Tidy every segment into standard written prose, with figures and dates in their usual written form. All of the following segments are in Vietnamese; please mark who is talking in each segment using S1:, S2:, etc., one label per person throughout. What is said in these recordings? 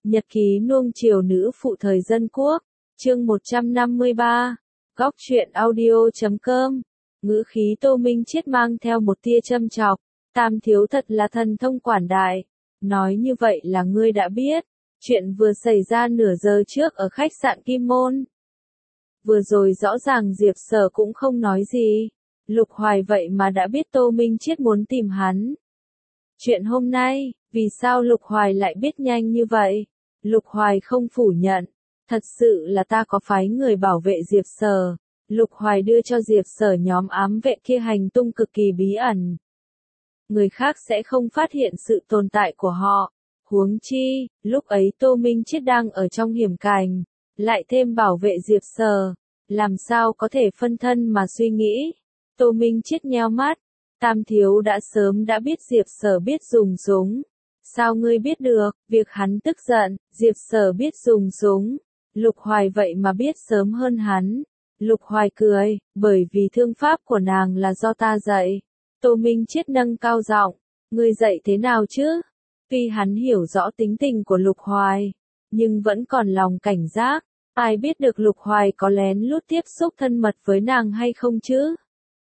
S1: Nhật ký nuông chiều nữ phụ thời dân quốc, chương 153, góc truyện audio.com, ngữ khí Tô Minh Chiết mang theo một tia châm chọc, Tam thiếu thật là thần thông quảng đại, nói như vậy là ngươi đã biết, chuyện vừa xảy ra nửa giờ trước ở khách sạn Kim Môn. Vừa rồi rõ ràng Diệp Sở cũng không nói gì, Lục Hoài vậy mà đã biết Tô Minh Chiết muốn tìm hắn. Chuyện hôm nay, vì sao Lục Hoài lại biết nhanh như vậy? Lục Hoài không phủ nhận, thật sự là ta có phái người bảo vệ Diệp Sở. Lục Hoài đưa cho Diệp Sở nhóm ám vệ kia hành tung cực kỳ bí ẩn. Người khác sẽ không phát hiện sự tồn tại của họ. Huống chi, lúc ấy Tô Minh Chiết đang ở trong hiểm cảnh, lại thêm bảo vệ Diệp Sở, làm sao có thể phân thân mà suy nghĩ. Tô Minh Chiết nheo mắt, Tam thiếu đã sớm đã biết Diệp Sở biết dùng súng. Sao ngươi biết được? Việc hắn tức giận, Diệp Sở biết dùng súng. Lục Hoài vậy mà biết sớm hơn hắn. Lục Hoài cười, bởi vì thương pháp của nàng là do ta dạy. Tô Minh Chiết nâng cao giọng, ngươi dạy thế nào chứ? Tuy hắn hiểu rõ tính tình của Lục Hoài, nhưng vẫn còn lòng cảnh giác. Ai biết được Lục Hoài có lén lút tiếp xúc thân mật với nàng hay không chứ?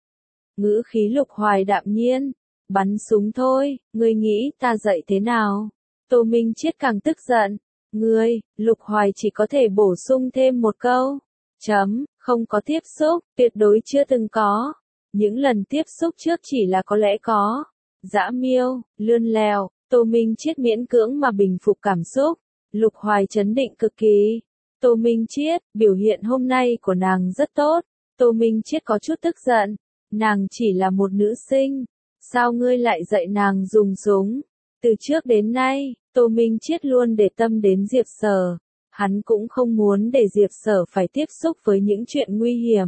S1: Ngữ khí Lục Hoài đạm nhiên, bắn súng thôi, ngươi nghĩ ta dạy thế nào? Tô Minh Chiết càng tức giận, ngươi, Lục Hoài chỉ có thể bổ sung thêm một câu. Không có tiếp xúc, tuyệt đối chưa từng có. Những lần tiếp xúc trước chỉ là có lẽ có. Dã miêu, lươn lèo, Tô Minh Chiết miễn cưỡng mà bình phục cảm xúc. Lục Hoài trấn định cực kỳ. Tô Minh Chiết, biểu hiện hôm nay của nàng rất tốt. Tô Minh Chiết có chút tức giận. Nàng chỉ là một nữ sinh. Sao ngươi lại dạy nàng dùng súng? Từ trước đến nay, Tô Minh Chiết luôn để tâm đến Diệp Sở. Hắn cũng không muốn để Diệp Sở phải tiếp xúc với những chuyện nguy hiểm.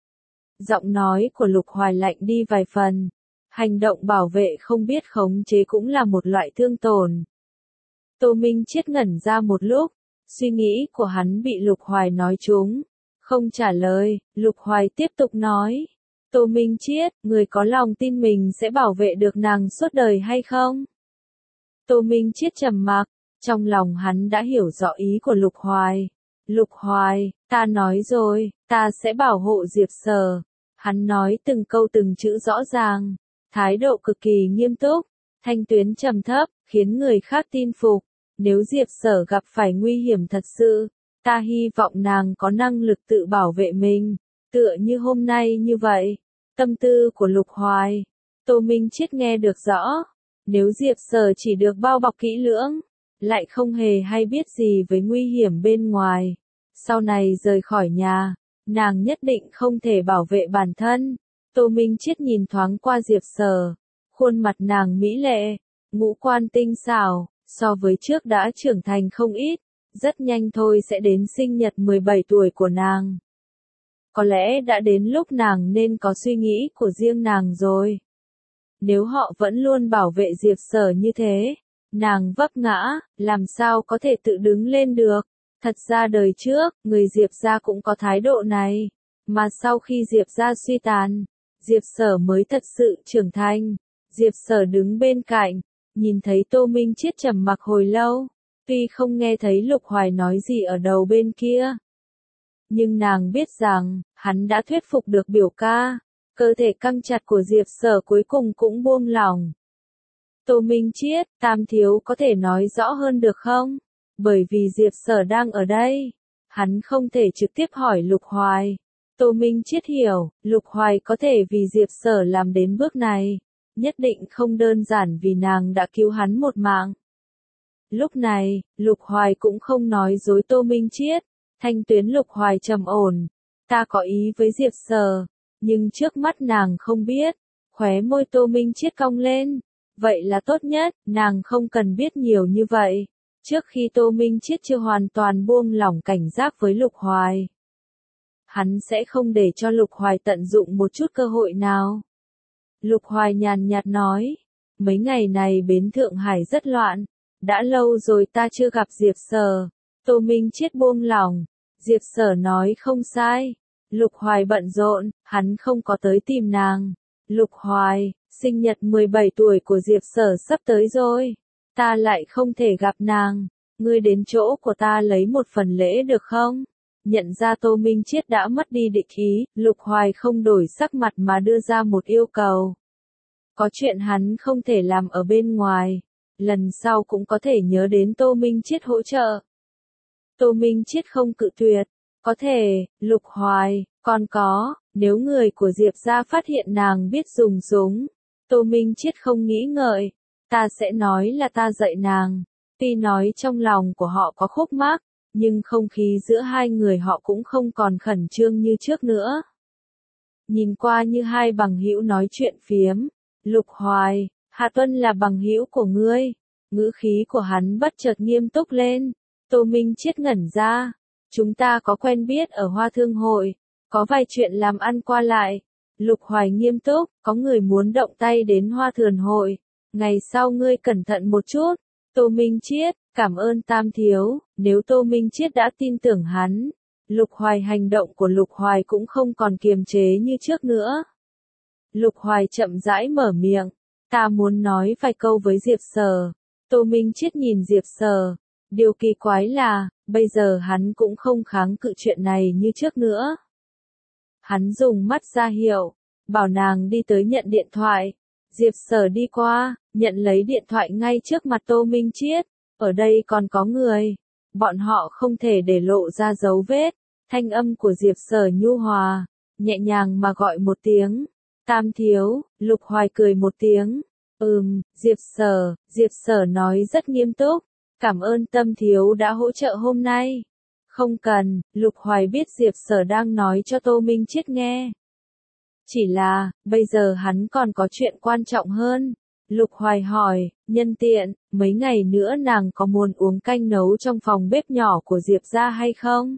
S1: Giọng nói của Lục Hoài lạnh đi vài phần. Hành động bảo vệ không biết khống chế cũng là một loại thương tổn. Tô Minh Chiết ngẩn ra một lúc, suy nghĩ của hắn bị Lục Hoài nói trúng. Không trả lời, Lục Hoài tiếp tục nói. Tô Minh Chiết, người có lòng tin mình sẽ bảo vệ được nàng suốt đời hay không? Tô Minh Chiết trầm mặc, trong lòng hắn đã hiểu rõ ý của Lục Hoài. Lục Hoài, ta nói rồi, ta sẽ bảo hộ Diệp Sở. Hắn nói từng câu từng chữ rõ ràng, thái độ cực kỳ nghiêm túc, thanh tuyến trầm thấp, khiến người khác tin phục. Nếu Diệp Sở gặp phải nguy hiểm thật sự, ta hy vọng nàng có năng lực tự bảo vệ mình, tựa như hôm nay như vậy. Tâm tư của Lục Hoài, Tô Minh Chiết nghe được rõ. Nếu Diệp Sở chỉ được bao bọc kỹ lưỡng, lại không hề hay biết gì với nguy hiểm bên ngoài, sau này rời khỏi nhà, nàng nhất định không thể bảo vệ bản thân. Tô Minh Chiết nhìn thoáng qua Diệp Sở, khuôn mặt nàng mỹ lệ, ngũ quan tinh xảo, so với trước đã trưởng thành không ít, rất nhanh thôi sẽ đến sinh nhật 17 tuổi của nàng. Có lẽ đã đến lúc nàng nên có suy nghĩ của riêng nàng rồi. Nếu họ vẫn luôn bảo vệ Diệp Sở như thế, nàng vấp ngã, làm sao có thể tự đứng lên được. Thật ra đời trước, người Diệp gia cũng có thái độ này, mà sau khi Diệp gia suy tàn, Diệp Sở mới thật sự trưởng thành. Diệp Sở đứng bên cạnh, nhìn thấy Tô Minh Chiết trầm mặc hồi lâu, tuy không nghe thấy Lục Hoài nói gì ở đầu bên kia, nhưng nàng biết rằng, hắn đã thuyết phục được biểu ca. Cơ thể căng chặt của Diệp Sở cuối cùng cũng buông lỏng. Tô Minh Chiết, Tam thiếu có thể nói rõ hơn được không? Bởi vì Diệp Sở đang ở đây, hắn không thể trực tiếp hỏi Lục Hoài. Tô Minh Chiết hiểu, Lục Hoài có thể vì Diệp Sở làm đến bước này, nhất định không đơn giản vì nàng đã cứu hắn một mạng. Lúc này, Lục Hoài cũng không nói dối Tô Minh Chiết, thanh tuyến Lục Hoài trầm ổn. Ta có ý với Diệp Sở, nhưng trước mắt nàng không biết. Khóe môi Tô Minh Chiết cong lên. Vậy là tốt nhất, nàng không cần biết nhiều như vậy. Trước khi Tô Minh Chiết chưa hoàn toàn buông lỏng cảnh giác với Lục Hoài, hắn sẽ không để cho Lục Hoài tận dụng một chút cơ hội nào. Lục Hoài nhàn nhạt nói, mấy ngày này bến Thượng Hải rất loạn, đã lâu rồi ta chưa gặp Diệp Sở. Tô Minh Chiết buông lỏng, Diệp Sở nói không sai. Lục Hoài bận rộn, hắn không có tới tìm nàng. Lục Hoài, sinh nhật 17 tuổi của Diệp Sở sắp tới rồi. Ta lại không thể gặp nàng. ngươi đến chỗ của ta lấy một phần lễ được không? Nhận ra Tô Minh Chiết đã mất đi địch ý, Lục Hoài không đổi sắc mặt mà đưa ra một yêu cầu. Có chuyện hắn không thể làm ở bên ngoài, lần sau cũng có thể nhớ đến Tô Minh Chiết hỗ trợ. Tô Minh Chiết không cự tuyệt, có thể, Lục Hoài, còn có, nếu người của Diệp gia phát hiện nàng biết dùng súng, Tô Minh Chiết không nghĩ ngợi, ta sẽ nói là ta dạy nàng. Tuy nói trong lòng của họ có khúc mắc, nhưng không khí giữa hai người họ cũng không còn khẩn trương như trước nữa. Nhìn qua như hai bằng hữu nói chuyện phiếm, Lục Hoài, Hạ Tuân là bằng hữu của ngươi. Ngữ khí của hắn bất chợt nghiêm túc lên. Tô Minh Chiết ngẩn ra. Chúng ta có quen biết ở Hoa Thương Hội, có vài chuyện làm ăn qua lại. Lục Hoài nghiêm túc, có người muốn động tay đến Hoa Thường Hội. Ngày sau ngươi cẩn thận một chút. Tô Minh Chiết, cảm ơn Tam thiếu. Nếu Tô Minh Chiết đã tin tưởng hắn, Lục Hoài hành động của Lục Hoài cũng không còn kiềm chế như trước nữa. Lục Hoài chậm rãi mở miệng, ta muốn nói vài câu với Diệp Sở. Tô Minh Chiết nhìn Diệp Sở, điều kỳ quái là, bây giờ hắn cũng không kháng cự chuyện này như trước nữa. Hắn dùng mắt ra hiệu, bảo nàng đi tới nhận điện thoại. Diệp Sở đi qua, nhận lấy điện thoại ngay trước mặt Tô Minh Chiết. Ở đây còn có người, bọn họ không thể để lộ ra dấu vết. Thanh âm của Diệp Sở nhu hòa, nhẹ nhàng mà gọi một tiếng. Tam thiếu, Lục Hoài cười một tiếng. Diệp Sở nói rất nghiêm túc. Cảm ơn Tâm thiếu đã hỗ trợ hôm nay. Không cần, Lục Hoài biết Diệp Sở đang nói cho Tô Minh Chiết nghe. Chỉ là, bây giờ hắn còn có chuyện quan trọng hơn. Lục Hoài hỏi, nhân tiện, mấy ngày nữa nàng có muốn uống canh nấu trong phòng bếp nhỏ của Diệp gia hay không?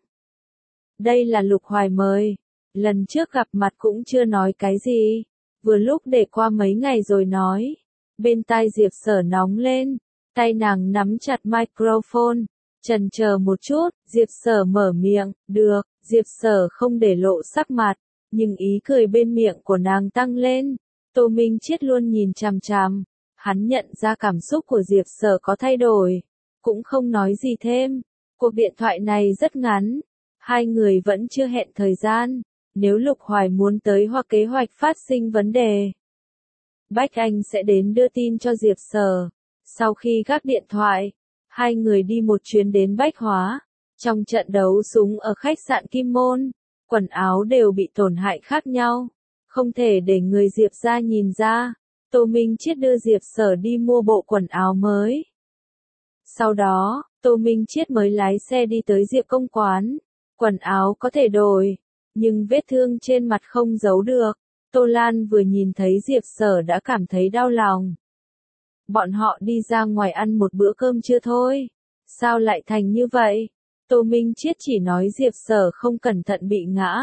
S1: Đây là Lục Hoài mời. Lần trước gặp mặt cũng chưa nói cái gì. Vừa lúc để qua mấy ngày rồi nói. Bên tai Diệp Sở nóng lên. Tay nàng nắm chặt microphone. Chần chờ một chút, Diệp Sở mở miệng, được. Diệp Sở không để lộ sắc mặt, nhưng ý cười bên miệng của nàng tăng lên. Tô Minh Chiết luôn nhìn chằm chằm. Hắn nhận ra cảm xúc của Diệp Sở có thay đổi. Cũng không nói gì thêm. Cuộc điện thoại này rất ngắn. Hai người vẫn chưa hẹn thời gian. Nếu Lục Hoài muốn tới hoặc kế hoạch phát sinh vấn đề, Bách Anh sẽ đến đưa tin cho Diệp Sở. Sau khi gác điện thoại, hai người đi một chuyến đến Bách Hóa. Trong trận đấu súng ở khách sạn Kim Môn, quần áo đều bị tổn hại khác nhau. Không thể để người Diệp gia nhìn ra. Tô Minh Chiết đưa Diệp Sở đi mua bộ quần áo mới. Sau đó, Tô Minh Chiết mới lái xe đi tới Diệp Công quán. Quần áo có thể đổi, nhưng vết thương trên mặt không giấu được. Tô Lan vừa nhìn thấy Diệp Sở đã cảm thấy đau lòng. Bọn họ đi ra ngoài ăn một bữa cơm trưa thôi. Sao lại thành như vậy? Tô Minh Chiết chỉ nói Diệp Sở không cẩn thận bị ngã.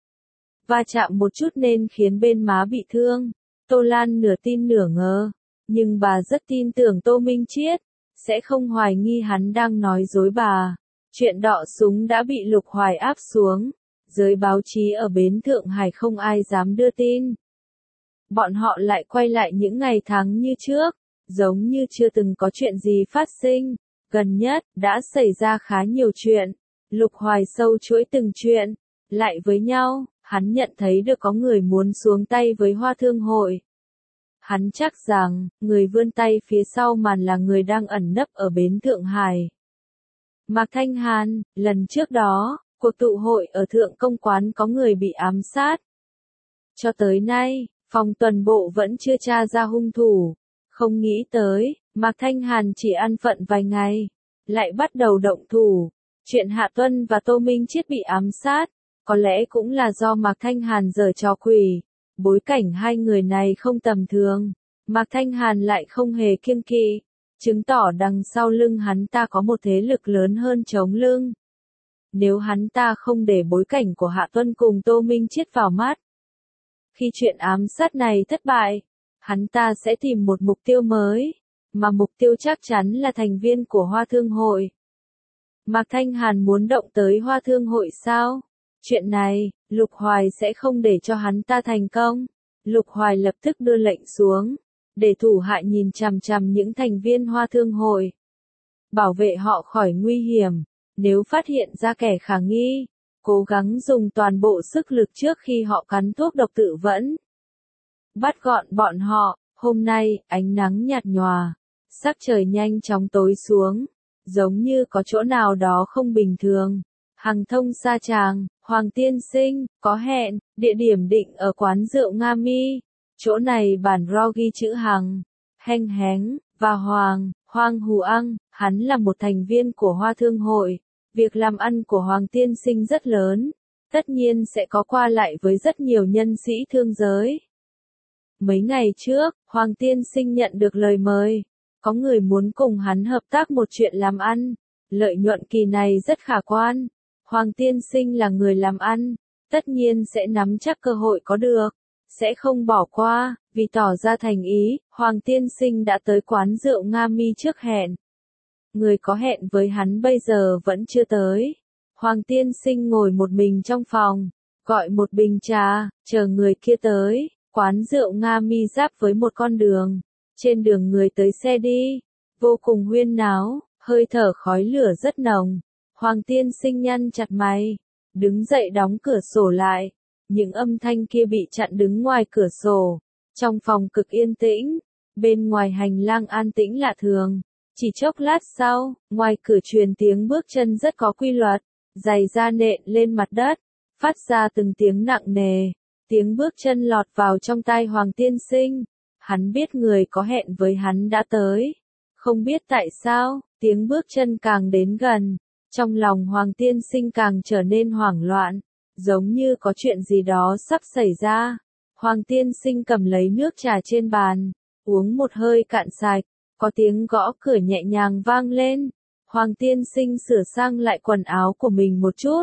S1: Va chạm một chút nên khiến bên má bị thương. Tô Lan nửa tin nửa ngờ. Nhưng bà rất tin tưởng Tô Minh Chiết. Sẽ không hoài nghi hắn đang nói dối bà. Chuyện đọ súng đã bị Lục Hoài áp xuống. Giới báo chí ở bến Thượng Hải không ai dám đưa tin. Bọn họ lại quay lại những ngày tháng như trước. Giống như chưa từng có chuyện gì phát sinh. Gần nhất, đã xảy ra khá nhiều chuyện. Lục Hoài sâu chuỗi từng chuyện. Lại với nhau, hắn nhận thấy được có người muốn xuống tay với Hoa Thương Hội. Hắn chắc rằng, người vươn tay phía sau màn là người đang ẩn nấp ở bến Thượng Hải. Mạc Thanh Hàn, lần trước đó, cuộc tụ hội ở Thượng Công quán có người bị ám sát. Cho tới nay, phòng tuần bộ vẫn chưa tra ra hung thủ. Không nghĩ tới, Mạc Thanh Hàn chỉ ăn phận vài ngày, lại bắt đầu động thủ. Chuyện Hạ Tuân và Tô Minh Chiết bị ám sát, có lẽ cũng là do Mạc Thanh Hàn giở trò quỷ. Bối cảnh hai người này không tầm thường. Mạc Thanh Hàn lại không hề kiêng kỵ, chứng tỏ đằng sau lưng hắn ta có một thế lực lớn hơn chống lưng. Nếu hắn ta không để bối cảnh của Hạ Tuân cùng Tô Minh Chiết vào mắt, khi chuyện ám sát này thất bại, hắn ta sẽ tìm một mục tiêu mới, mà mục tiêu chắc chắn là thành viên của Hoa Thương Hội. Mạc Thanh Hàn muốn động tới Hoa Thương Hội sao? Chuyện này, Lục Hoài sẽ không để cho hắn ta thành công. Lục Hoài lập tức đưa lệnh xuống, để thủ hạ nhìn chằm chằm những thành viên Hoa Thương Hội. bảo vệ họ khỏi nguy hiểm. Nếu phát hiện ra kẻ khả nghi, cố gắng dùng toàn bộ sức lực trước khi họ cắn thuốc độc tự vẫn. Bắt gọn bọn họ. Hôm nay, ánh nắng nhạt nhòa, sắc trời nhanh chóng tối xuống, giống như có chỗ nào đó không bình thường. Hằng Thông Sa Tràng, Hoàng tiên sinh, có hẹn, địa điểm định ở quán rượu Nga Mi. Chỗ này bản ro ghi chữ Hằng, Heng Hén, và Hoang Hù Ăn, hắn là một thành viên của Hoa Thương hội. Việc làm ăn của Hoàng tiên sinh rất lớn, tất nhiên sẽ có qua lại với rất nhiều nhân sĩ thương giới. Mấy ngày trước, Hoàng tiên sinh nhận được lời mời. Có người muốn cùng hắn hợp tác một chuyện làm ăn. Lợi nhuận kỳ này rất khả quan. Hoàng tiên sinh là người làm ăn, tất nhiên sẽ nắm chắc cơ hội có được, sẽ không bỏ qua. Vì tỏ ra thành ý, Hoàng tiên sinh đã tới quán rượu Nga Mi trước hẹn. Người có hẹn với hắn bây giờ vẫn chưa tới. Hoàng tiên sinh ngồi một mình trong phòng, gọi một bình trà, chờ người kia tới. Quán rượu Nga Mi giáp với một con đường. Trên đường người tới xe đi, vô cùng huyên náo, hơi thở khói lửa rất nồng. Hoàng tiên sinh nhăn chặt mày, đứng dậy đóng cửa sổ lại. Những âm thanh kia bị chặn đứng ngoài cửa sổ. Trong phòng cực yên tĩnh, bên ngoài hành lang an tĩnh lạ thường. Chỉ chốc lát sau, ngoài cửa truyền tiếng bước chân rất có quy luật, giày da nện lên mặt đất, phát ra từng tiếng nặng nề. Tiếng bước chân lọt vào trong tai Hoàng tiên sinh. Hắn biết người có hẹn với hắn đã tới. Không biết tại sao, tiếng bước chân càng đến gần. Trong lòng Hoàng tiên sinh càng trở nên hoảng loạn, giống như có chuyện gì đó sắp xảy ra. Hoàng tiên sinh cầm lấy nước trà trên bàn, uống một hơi cạn sạch, có tiếng gõ cửa nhẹ nhàng vang lên. Hoàng tiên sinh sửa sang lại quần áo của mình một chút.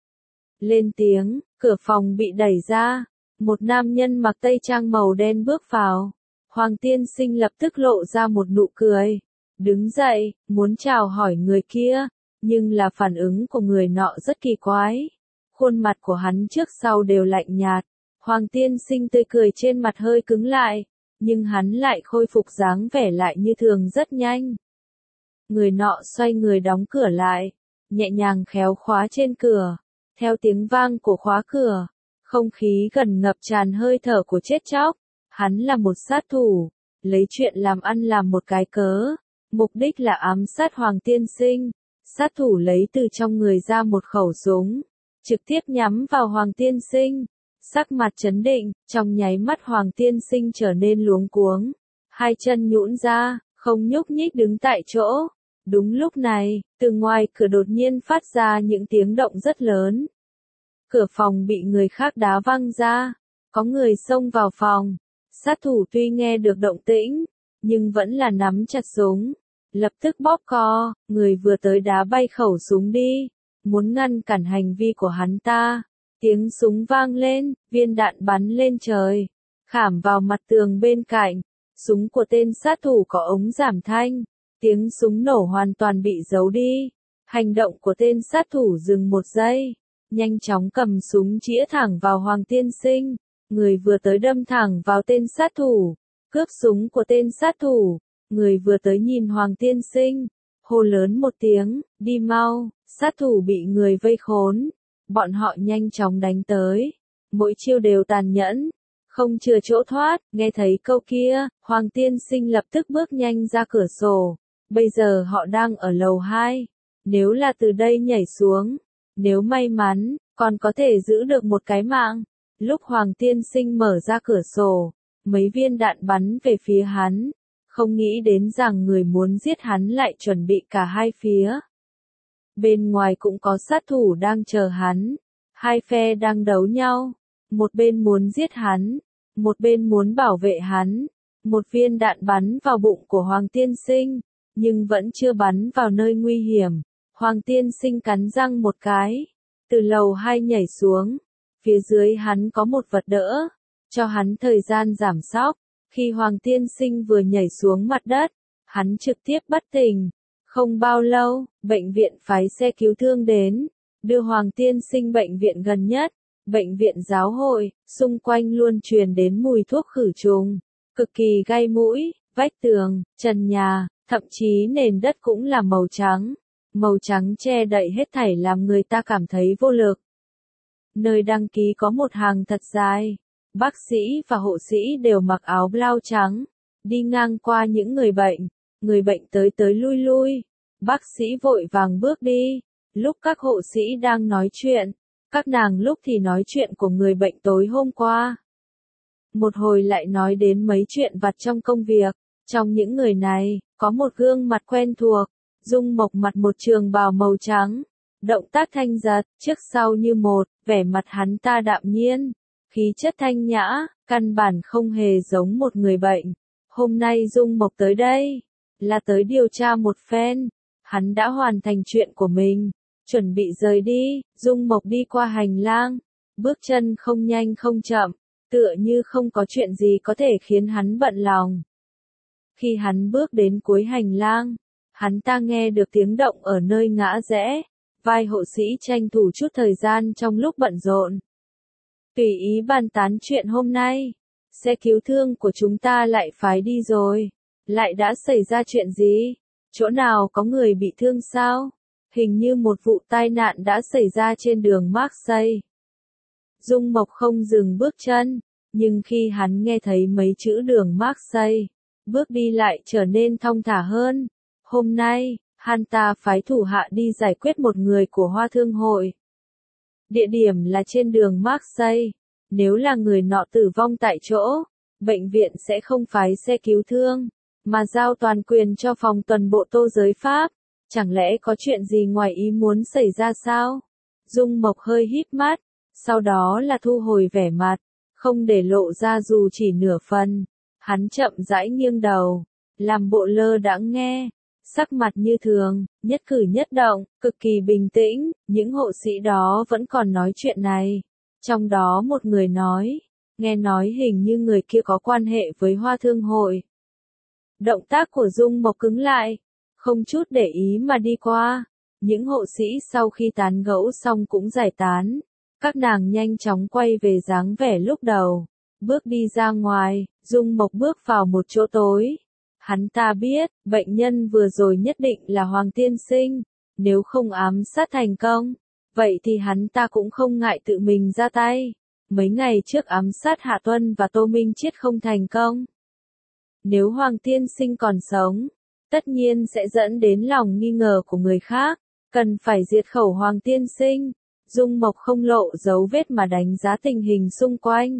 S1: Lên tiếng, cửa phòng bị đẩy ra, một nam nhân mặc tây trang màu đen bước vào. Hoàng tiên sinh lập tức lộ ra một nụ cười, đứng dậy, muốn chào hỏi người kia. Nhưng là phản ứng của người nọ rất kỳ quái. Khuôn mặt của hắn trước sau đều lạnh nhạt. Hoàng tiên sinh tươi cười trên mặt hơi cứng lại, nhưng hắn lại khôi phục dáng vẻ lại như thường rất nhanh. Người nọ xoay người đóng cửa lại, nhẹ nhàng khéo khóa trên cửa. Theo tiếng vang của khóa cửa, không khí gần ngập tràn hơi thở của chết chóc. Hắn là một sát thủ, lấy chuyện làm ăn làm một cái cớ, mục đích là ám sát Hoàng tiên sinh. Sát thủ lấy từ trong người ra một khẩu súng, trực tiếp nhắm vào Hoàng tiên sinh. Sắc mặt trấn định, trong nháy mắt Hoàng tiên sinh trở nên luống cuống. Hai chân nhũn ra, không nhúc nhích đứng tại chỗ. Đúng lúc này, từ ngoài cửa đột nhiên phát ra những tiếng động rất lớn. Cửa phòng bị người khác đá văng ra. Có người xông vào phòng. Sát thủ tuy nghe được động tĩnh, nhưng vẫn là nắm chặt súng. Lập tức bóp cò, người vừa tới đá bay khẩu súng đi, muốn ngăn cản hành vi của hắn ta. Tiếng súng vang lên, viên đạn bắn lên trời, khảm vào mặt tường bên cạnh. Súng của tên sát thủ có ống giảm thanh, tiếng súng nổ hoàn toàn bị giấu đi. Hành động của tên sát thủ dừng một giây, nhanh chóng cầm súng chĩa thẳng vào Hoàng tiên sinh. Người vừa tới đâm thẳng vào tên sát thủ, cướp súng của tên sát thủ. Người vừa tới nhìn Hoàng tiên sinh, hô lớn một tiếng, đi mau. Sát thủ bị người vây khốn, bọn họ nhanh chóng đánh tới, mỗi chiêu đều tàn nhẫn, không chừa chỗ thoát. Nghe thấy câu kia, Hoàng tiên sinh lập tức bước nhanh ra cửa sổ. Bây giờ họ đang ở lầu 2, nếu là từ đây nhảy xuống, nếu may mắn, còn có thể giữ được một cái mạng. Lúc Hoàng tiên sinh mở ra cửa sổ, mấy viên đạn bắn về phía hắn. Không nghĩ đến rằng người muốn giết hắn lại chuẩn bị cả hai phía. Bên ngoài cũng có sát thủ đang chờ hắn. Hai phe đang đấu nhau. Một bên muốn giết hắn, một bên muốn bảo vệ hắn. Một viên đạn bắn vào bụng của Hoàng tiên sinh, nhưng vẫn chưa bắn vào nơi nguy hiểm. Hoàng tiên sinh cắn răng một cái, từ lầu 2 nhảy xuống. Phía dưới hắn có một vật đỡ, cho hắn thời gian giảm sóc. Khi Hoàng tiên sinh vừa nhảy xuống mặt đất, hắn trực tiếp bất tỉnh. Không bao lâu, bệnh viện phái xe cứu thương đến, đưa Hoàng tiên sinh bệnh viện gần nhất. Bệnh viện giáo hội, xung quanh luôn truyền đến mùi thuốc khử trùng, cực kỳ gai mũi. Vách tường, trần nhà, Thậm chí nền đất cũng là màu trắng. Màu trắng che đậy hết thảy làm người ta cảm thấy vô lực. Nơi đăng ký có một hàng thật dài. Bác sĩ và hộ sĩ đều mặc áo blau trắng. Đi ngang qua những người bệnh. Người bệnh tới tới lui lui. Bác sĩ vội vàng bước đi. Lúc các hộ sĩ đang nói chuyện. Các nàng lúc thì nói chuyện của người bệnh tối hôm qua. Một hồi lại nói đến mấy chuyện vặt trong công việc. Trong những người này, có một gương mặt quen thuộc. Dung Mộc mặc một trường bào màu trắng. Động tác thanh giật, trước sau như một, vẻ mặt hắn ta đạm nhiên. Khí chất thanh nhã, căn bản không hề giống một người bệnh. Hôm nay Dung Mộc tới đây, là tới điều tra một phen. Hắn đã hoàn thành chuyện của mình, chuẩn bị rời đi. Dung Mộc đi qua hành lang, bước chân không nhanh không chậm, tựa như không có chuyện gì có thể khiến hắn bận lòng. Khi hắn bước đến cuối hành lang, hắn ta nghe được tiếng động ở nơi ngã rẽ. Vài hộ sĩ tranh thủ chút thời gian trong lúc bận rộn. Tùy ý bàn tán chuyện hôm nay. Xe cứu thương của chúng ta lại phái đi rồi. Lại đã xảy ra chuyện gì? Chỗ nào có người bị thương sao? Hình như một vụ tai nạn đã xảy ra trên đường Marseille. Dung Mộc không dừng bước chân. Nhưng khi hắn nghe thấy mấy chữ đường Marseille, bước đi lại trở nên thong thả hơn. Hôm nay, hắn ta phái thủ hạ đi giải quyết một người của Hoa Thương hội. Địa điểm là trên đường Marseille. Nếu là người nọ tử vong tại chỗ, bệnh viện sẽ không phái xe cứu thương, mà giao toàn quyền cho phòng tuần bộ Tô Giới Pháp. Chẳng lẽ có chuyện gì ngoài ý muốn xảy ra sao? Dung Mộc hơi híp mắt, sau đó là thu hồi vẻ mặt, không để lộ ra dù chỉ nửa phần. Hắn chậm rãi nghiêng đầu, làm bộ lơ đãng nghe. Sắc mặt như thường, nhất cử nhất động, cực kỳ bình tĩnh, những hộ sĩ đó vẫn còn nói chuyện này. Trong đó một người nói, nghe nói hình như người kia có quan hệ với Hoa Thương hội. Động tác của Dung Mộc cứng lại, không chút để ý mà đi qua. Những hộ sĩ sau khi tán gẫu xong cũng giải tán. Các nàng nhanh chóng quay về dáng vẻ lúc đầu. Bước đi ra ngoài, Dung Mộc bước vào một chỗ tối. Hắn ta biết, bệnh nhân vừa rồi nhất định là Hoàng Tiên Sinh. Nếu không ám sát thành công, vậy thì hắn ta cũng không ngại tự mình ra tay. Mấy ngày trước ám sát Hạ Tuân và Tô Minh Chiết không thành công. Nếu Hoàng Tiên Sinh còn sống, tất nhiên sẽ dẫn đến lòng nghi ngờ của người khác. Cần phải diệt khẩu Hoàng Tiên Sinh. Dung Mộc không lộ dấu vết mà đánh giá tình hình xung quanh.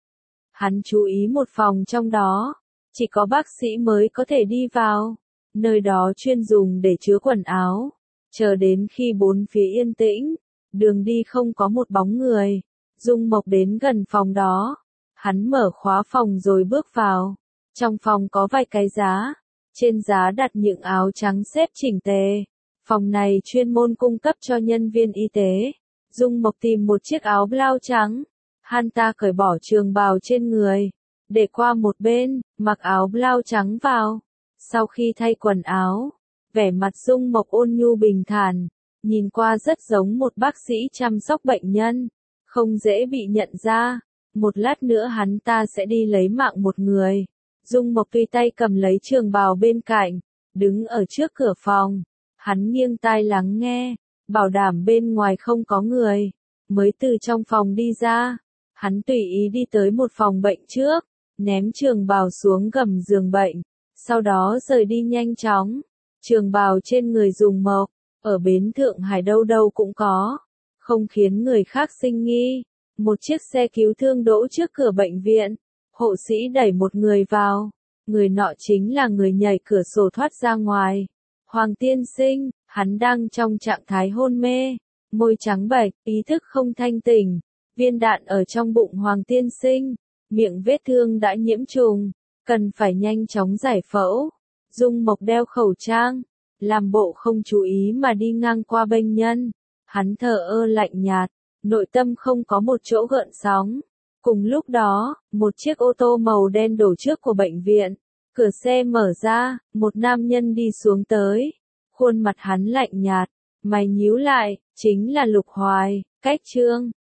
S1: Hắn chú ý một phòng trong đó. Chỉ có bác sĩ mới có thể đi vào. Nơi đó chuyên dùng để chứa quần áo. Chờ đến khi bốn phía yên tĩnh, đường đi không có một bóng người. Dung Mộc đến gần phòng đó. Hắn mở khóa phòng rồi bước vào. Trong phòng có vài cái giá. Trên giá đặt những áo trắng xếp chỉnh tề. Phòng này chuyên môn cung cấp cho nhân viên y tế. Dung Mộc tìm một chiếc áo blau trắng. Hắn ta cởi bỏ trường bào trên người, để qua một bên, mặc áo blau trắng vào. Sau khi thay quần áo, vẻ mặt Dung Mộc ôn nhu bình thản, nhìn qua rất giống một bác sĩ chăm sóc bệnh nhân, không dễ bị nhận ra. Một lát nữa hắn ta sẽ đi lấy mạng một người. Dung Mộc tùy tay cầm lấy trường bào bên cạnh, đứng ở trước cửa phòng. Hắn nghiêng tai lắng nghe, bảo đảm bên ngoài không có người, mới từ trong phòng đi ra. Hắn tùy ý đi tới một phòng bệnh trước, ném trường bào xuống gầm giường bệnh, sau đó rời đi nhanh chóng. Trường bào trên người Dung Mộc, ở bến Thượng Hải đâu đâu cũng có, không khiến người khác sinh nghi. Một chiếc xe cứu thương đỗ trước cửa bệnh viện, hộ sĩ đẩy một người vào, người nọ chính là người nhảy cửa sổ thoát ra ngoài. Hoàng Tiên Sinh, hắn đang trong trạng thái hôn mê, môi trắng bệch, ý thức không thanh tỉnh. Viên đạn ở trong bụng Hoàng Tiên Sinh, miệng vết thương đã nhiễm trùng, cần phải nhanh chóng giải phẫu. Dung Mộc đeo khẩu trang, làm bộ không chú ý mà đi ngang qua bệnh nhân. Hắn thờ ơ lạnh nhạt, nội tâm không có một chỗ gợn sóng. Cùng lúc đó, một chiếc ô tô màu đen đổ trước của bệnh viện. Cửa xe mở ra, một nam nhân đi xuống tới. Khuôn mặt hắn lạnh nhạt, mày nhíu lại, chính là Lục Hoài, Cách Trương.